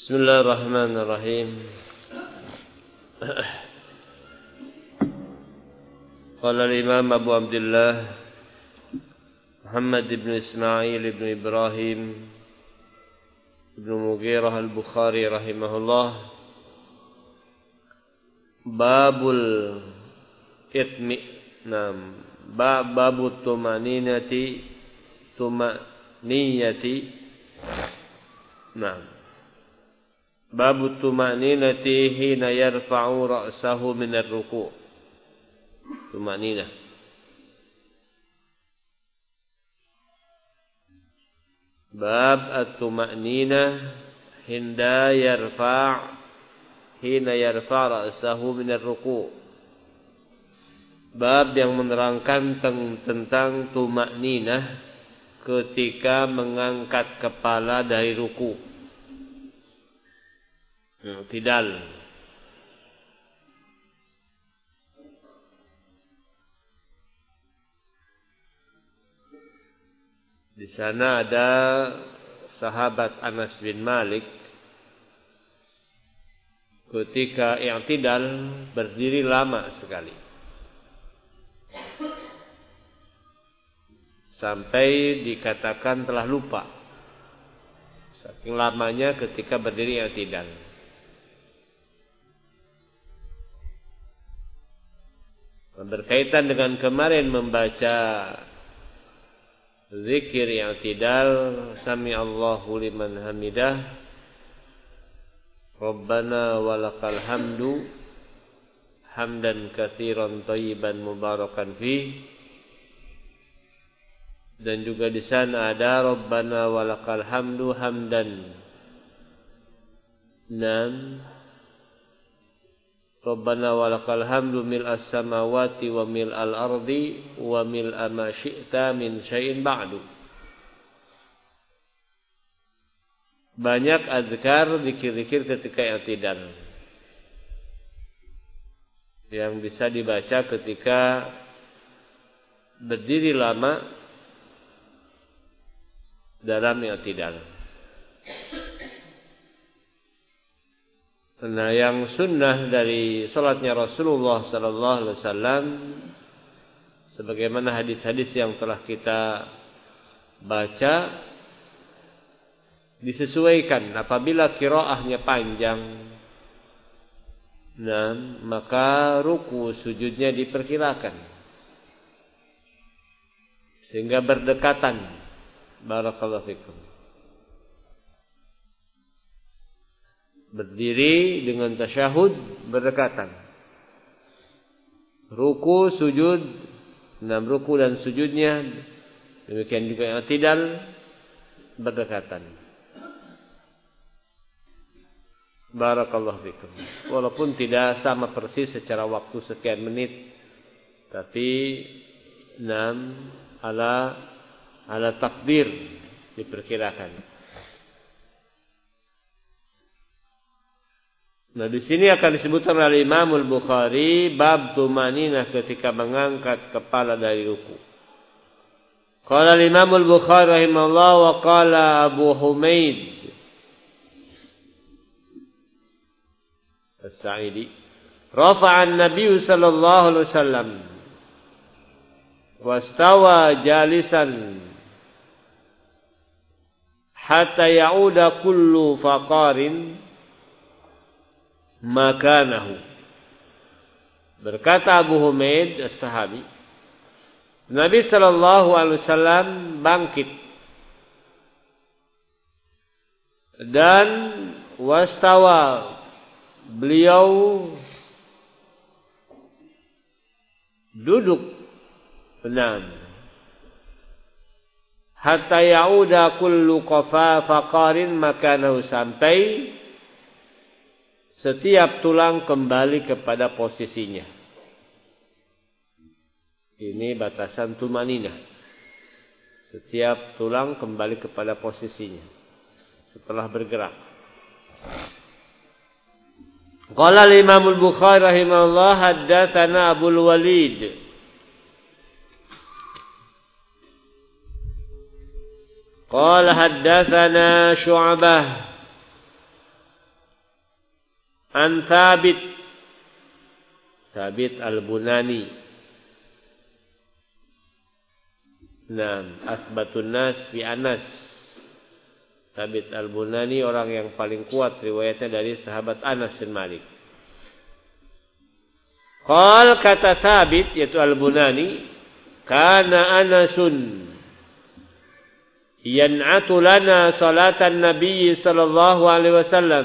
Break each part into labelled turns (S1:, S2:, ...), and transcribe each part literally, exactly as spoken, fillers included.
S1: Bismillahirrahmanirrahim. Qala al-Imam Abu Abdullah Muhammad ibn Ismail ibn Ibrahim ibn Mughirah al-Bukhari rahimahullah, Babul itminam, bab babu tumaninati tumaniyati. Naam. Babu tumaninati hina yarfa'u ra'sahu min ar-ruku'. Tumanina. Bab at-tumanina hina yarfa' hina yarfa' ra'sahu min ar-ruku'. Bab yang menerangkan tentang tumanina ketika mengangkat kepala dari ruku'. I'tidal. Di sana ada sahabat Anas bin Malik ketika i'tidal berdiri lama sekali, sampai dikatakan telah lupa saking lamanya ketika berdiri i'tidal. Berkaitan dengan kemarin membaca zikir i'tidal, sami Allahu liman hamidah, Rabbana walakal hamdu, hamdan katsiran thayyiban mubarakan fi. Dan juga di sana ada Rabbana walakal hamdu hamdan. Nam Rabbana walakal hamdu mil'as samawati wa mil'al ardi wa mil'a ma syi'ta min syai'in ba'du. Banyak azkar, zikir-zikir ketika i'tidal yang bisa dibaca ketika berdiri lama dalam i'tidal. Nah, yang sunnah dari salatnya Rasulullah sallallahu alaihi wasallam, sebagaimana hadis-hadis yang telah kita baca, disesuaikan apabila qiraahnya panjang, nah maka ruku sujudnya diperkirakan sehingga berdekatan. Barakallahu fikum. Berdiri dengan tasyahud berdekatan. Ruku, sujud, enam ruku dan sujudnya, demikian juga i'tidal berdekatan. Barakallahu fikum. Walaupun tidak sama persis secara waktu sekian menit, tapi enam ala ala takdir diperkirakan. Nah, di sini akan disebutkan oleh Imam Al-Bukhari bab tumaninah ketika mengangkat kepala dari ruku. Qala Imam Al-Bukhari rahimahullah wa qala Abu Humaid As-Sa'idi rafa'a an-nabiy sallallahu alaihi wasallam wastawa jalisan hatta ya'uda kullu faqarin makanahu. Berkata Abu Humaid as-Sahabi, Nabi sallallahu alaihi wasallam bangkit dan wastawa, beliau duduk benar, hatta yauda kullu qafa faqarin makanahu, sampai setiap tulang kembali kepada posisinya. Ini batasan tumaninah. Setiap tulang kembali kepada posisinya setelah bergerak. Qala al-Imam Al-Bukhari rahimahullah haddatsana Abul Walid qala haddatsana Syu'bah An Thabit, Thabit Al-Bunani. Naam, asbatun nas fi Anas. Thabit Al-Bunani orang yang paling kuat riwayatnya dari sahabat Anas bin Malik. Qal kata Thabit yaitu Al-Bunani, kana Anasun yan'atu lana salatan Nabi sallallahu alaihi wasallam.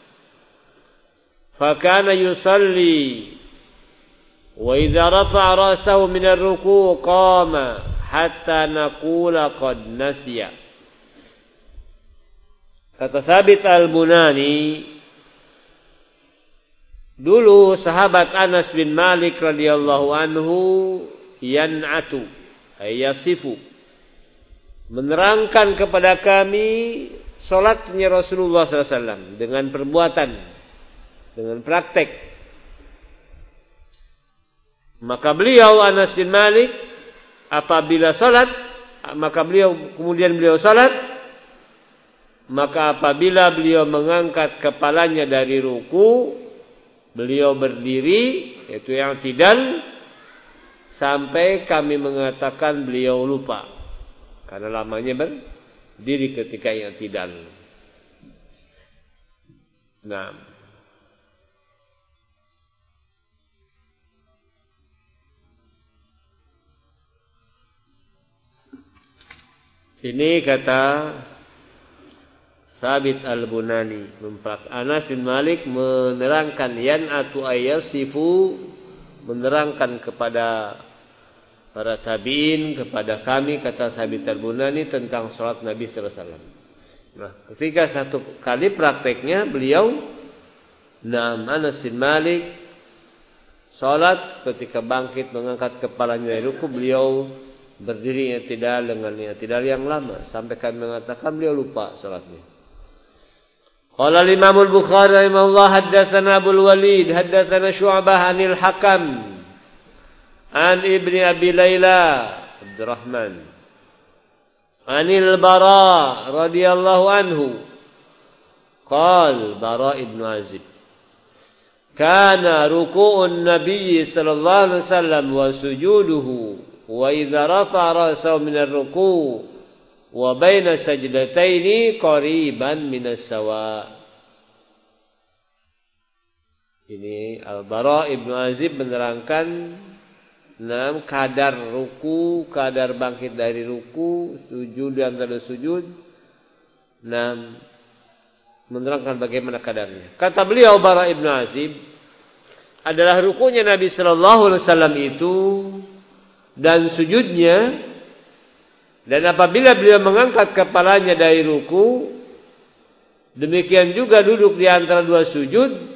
S1: Fa kana yusalli wa idza rafa'a ra'sahu min ar-ruku' qama hatta naqula qad nasiya. Kata Thabit Al-Bunani, dulu sahabat Anas bin Malik radhiyallahu anhu yan'atu ay yasifu, menerangkan kepada kami salatnya Rasulullah sallallahu alaihi wasallam dengan perbuatan, dengan praktek. Maka beliau Anas bin Malik apabila salat, maka beliau kemudian beliau salat, maka apabila beliau mengangkat kepalanya dari ruku, beliau berdiri, yaitu yang i'tidal, sampai kami mengatakan beliau lupa karena lamanya berdiri ketika yang i'tidal. Nah, ini kata Thabit Al-Bunani, Anas bin Malik menerangkan yan'atu ayyasifu, menerangkan kepada para tabi'in, kepada kami, kata Thabit Al-Bunani, tentang salat Nabi sallallahu alaihi wasallam. Nah, ketika satu kali prakteknya beliau, Naam Anas bin Malik salat, ketika bangkit mengangkat kepalanya dari ruku, beliau berdiri i'tidal dengan i'tidal yang lama sampai kami mengatakan beliau lupa salatnya. Qala al-Imam al-Bukhari rahimahullah, haddatsana Abu al-Walid, haddatsana Syu'bah 'anil Hakam an Ibni Abi Laila Abdurrahman 'anil Bara radhiyallahu anhu. Qal Bara ibn Azib, kana ruku'un Nabi sallallahu alaihi wasallam wa sujuduhu wa idza rafa'a ra'sahu min ar-ruku' wa baina sajdataini qariban minas sawa. Ini Al-Bara Ibnu Azib menerangkan enam kadar ruku, kadar bangkit dari ruku, sujud dan antara sujud. enam menerangkan bagaimana kadarnya. Kata beliau Bara Ibnu Azib, adalah rukunya Nabi sallallahu alaihi wasallam itu dan sujudnya. Dan apabila beliau mengangkat kepalanya dari ruku, demikian juga duduk di antara dua sujud,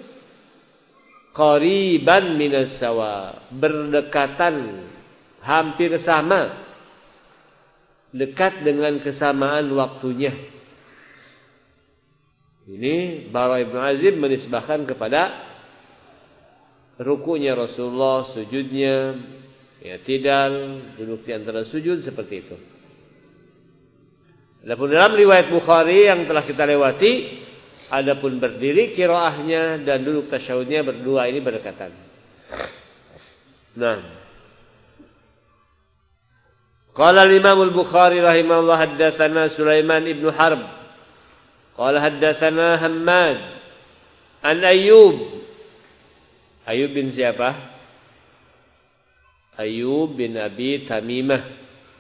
S1: qariban minas sawa, berdekatan, hampir sama, dekat dengan kesamaan waktunya. Ini Bara Ibn Azib menisbahkan kepada rukunya Rasulullah, sujudnya, ya tidak duduk di antara sujud seperti itu. Adapun dalam riwayat Bukhari yang telah kita lewati, adapun berdiri qiraahnya dan duduk tasyahudnya berdua ini berdekatan. Nah, qala al-Imam al-Bukhari rahimahullah, haddatsana Sulaiman ibn Harb qala haddatsana Hammad an Ayyub. Ayyub bin siapa? Ayyub bin Abi Tamimah.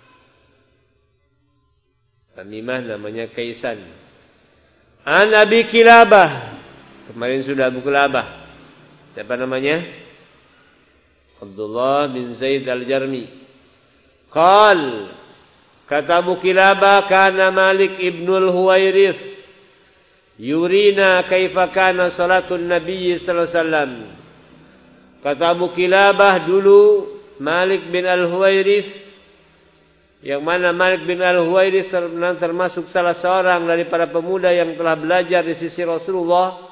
S1: Tamimah namanya Kaisan. An Abi Kilabah. Kemarin sudah Abu Kilabah. Siapa namanya? Abdullah bin Zaid Al-Jarmi. Qal, kata Abu Kilabah, kana Malik ibnul Huwairith yurina kaifa kana salatun Nabi sallallahu alaihi wasallam. Kata Abu Kilabah, dulu Malik bin Al-Huwairith, yang mana Malik bin Al-Huwairith termasuk salah seorang dari para pemuda yang telah belajar di sisi Rasulullah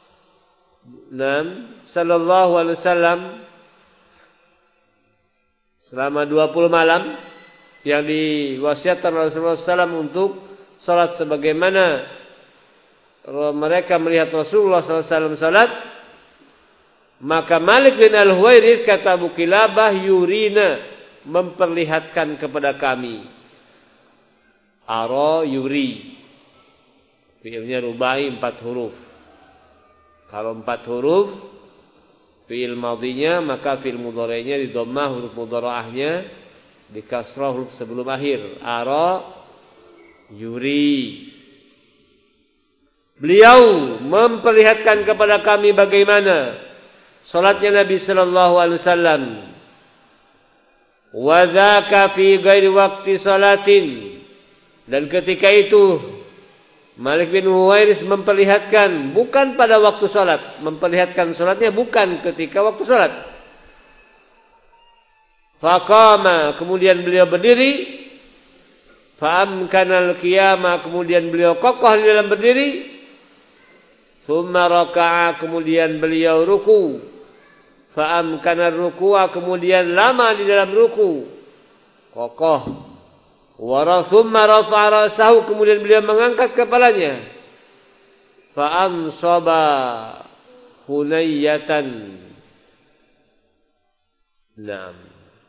S1: sallallahu alaihi wasallam selama dua puluh malam, yang diwasiatkan Rasulullah sallallahu alaihi wasallam untuk salat sebagaimana mereka melihat Rasulullah sallallahu alaihi wasallam salat. Maka Malik bin Al-Huwairits kata Abu Kilabah, yurina, memperlihatkan kepada kami. Ara yuri. Fi'ilnya rubai empat huruf. Kalau empat huruf fi'il madhinya, maka fi'il mudhari'nya di dhammah, huruf mudhara'ahnya di kasrah huruf sebelum akhir. Ara yuri. Beliau memperlihatkan kepada kami bagaimana salatnya Nabi sallallahu alaihi wasallam. Wa dzaka fi ghairi waqti salatin. Dan ketika itu Malik bin Huwairis memperlihatkan bukan pada waktu salat, memperlihatkan salatnya bukan ketika waktu salat. Faqama, kemudian beliau berdiri. Fa'amkanal qiyama, kemudian beliau kokoh di dalam berdiri. Tsumma raka'a, kemudian beliau ruku. Fa'amkanar ruku'a, kemudian lama di dalam ruku. Kokoh. Wa tsumma rafa'a ra'sahu, kemudian beliau mengangkat kepalanya. Fa'amsaba hunayyatan. Naam.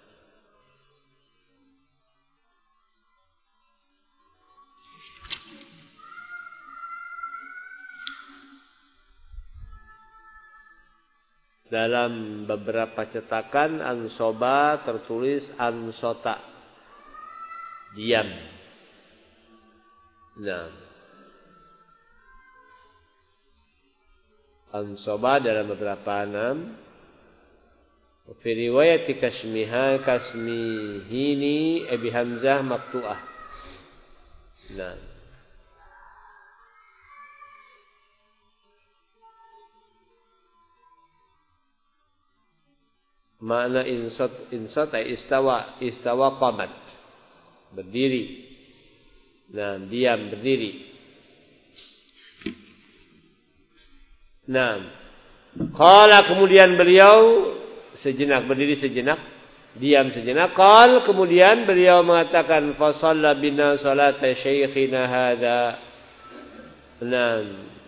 S1: Dalam beberapa cetakan ansoba tertulis ansota, diam. Nah, ansoba dalam beberapa enam. Fi riwayat kasmiha kasmihini Abi Hamzah maqtu'ah. Nah, makna insot insot ay istawa istawa qamat, berdiri. Nah, diam, berdiri. Nah, qala, kemudian beliau sejenak, berdiri sejenak, diam sejenak. Qal, kemudian beliau mengatakan fa shalla bina salata syaikhina hadza. Nah,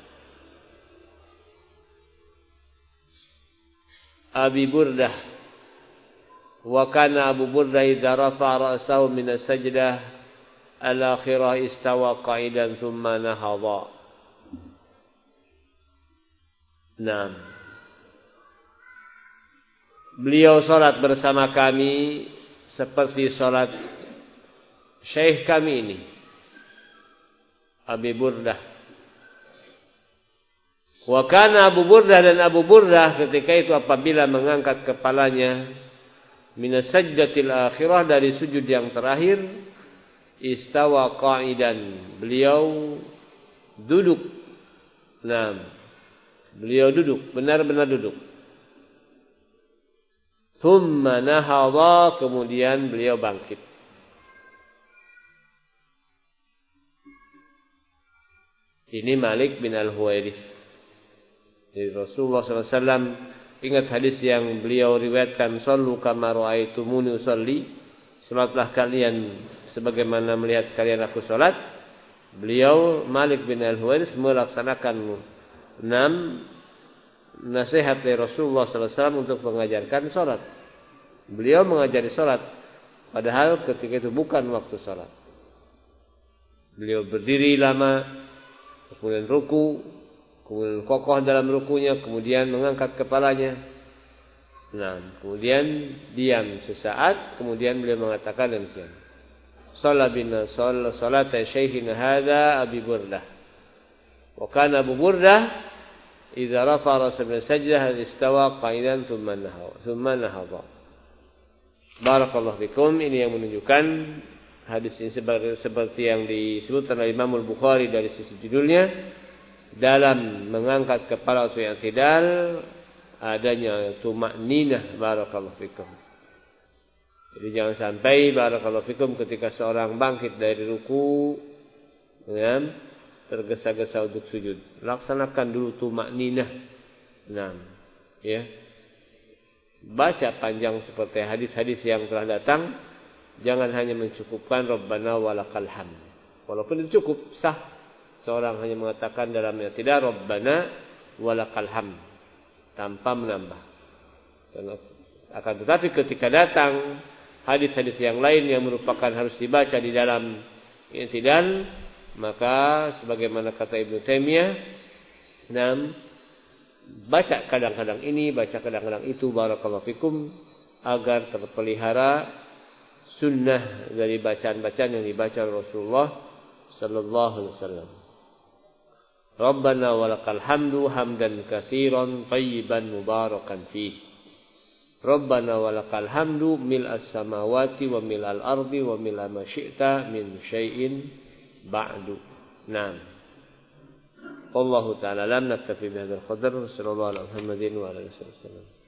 S1: Abi Burdah. Wa kana Abu Burdah idza rafa'a ra'sahu min as-sajdah al-akhirah istawa qa'idan thumma nahadha. Naam. Beliau salat bersama kami seperti salat syekh kami ini, Abi Burdah. Wa kana Abu Burdah, dan Abu Burdah ketika itu apabila mengangkat kepalanya minas sajdatil akhirah, dari sujud yang terakhir, istawa qa'idan, beliau duduk. Nah, beliau duduk, benar-benar duduk. Thumma nahadha, kemudian beliau bangkit. Ini Malik bin Al-Huwairits. Jadi Rasulullah sallallahu alaihi wasallam, ingat hadis yang beliau riwayatkan, sallu kama ra'aitumuni usalli, salatlah kalian sebagaimana melihat kalian aku salat. Beliau Malik bin Al-Huwairits melaksanakan enam nasihat dari Rasulullah sallallahu alaihi wasallam untuk mengajarkan salat. Beliau mengajari salat padahal ketika itu bukan waktu salat. Beliau berdiri lama, kemudian ruku, kemudian kokoh dalam rukunya, kemudian mengangkat kepalanya. Nah, kemudian diam sesaat, kemudian beliau mengatakan demikian. Shalla bina salata syaikhina hadza Abi Burdah. Wa kana Abu Burdah idza rafa'a ra'sahu min sajdah istawa qa'idan thumma nahwa thumma nahadha. Barakallahu fikum. Ini yang menunjukkan hadis ini seperti yang disebutkan oleh Imam Al-Bukhari dari sisi judulnya, dalam mengangkat kepala waktu yang i'tidal adanya tuma'ninah. Barakallahu fikum. Jadi jangan sampai barakallahu fikum ketika seorang bangkit dari ruku ya, tergesa-gesa untuk sujud. Laksanakan dulu tuma'ninah. Nah, ya. Baca panjang seperti hadis-hadis yang telah datang. Jangan hanya mencukupkan Rabbana walakal hamd. Walaupun itu cukup sah, seorang hanya mengatakan dalamnya tidak Rabbana walakal hamd tanpa menambah. Akan tetapi ketika datang hadis-hadis yang lain yang merupakan harus dibaca di dalam i'tidal, maka sebagaimana kata Ibnu Taimiyah, nam baca kadang-kadang ini, baca kadang-kadang itu, barakallahu fikum, agar terpelihara sunnah dari bacaan-bacaan yang dibaca Rasulullah sallallahu alaihi wasallam. Rabbana walakal hamdu hamdan katsiran tayyiban mubarakan fihi. Rabbana walakal hamdu mil'as samawati wa mil'al ardi wa mil'a ma syi'ta min syai'in ba'du. Naam. Wallahu ta'ala lam naktafi bihadzal qadar. Sallallahu ala Muhammadin wa ala alihi wasallam.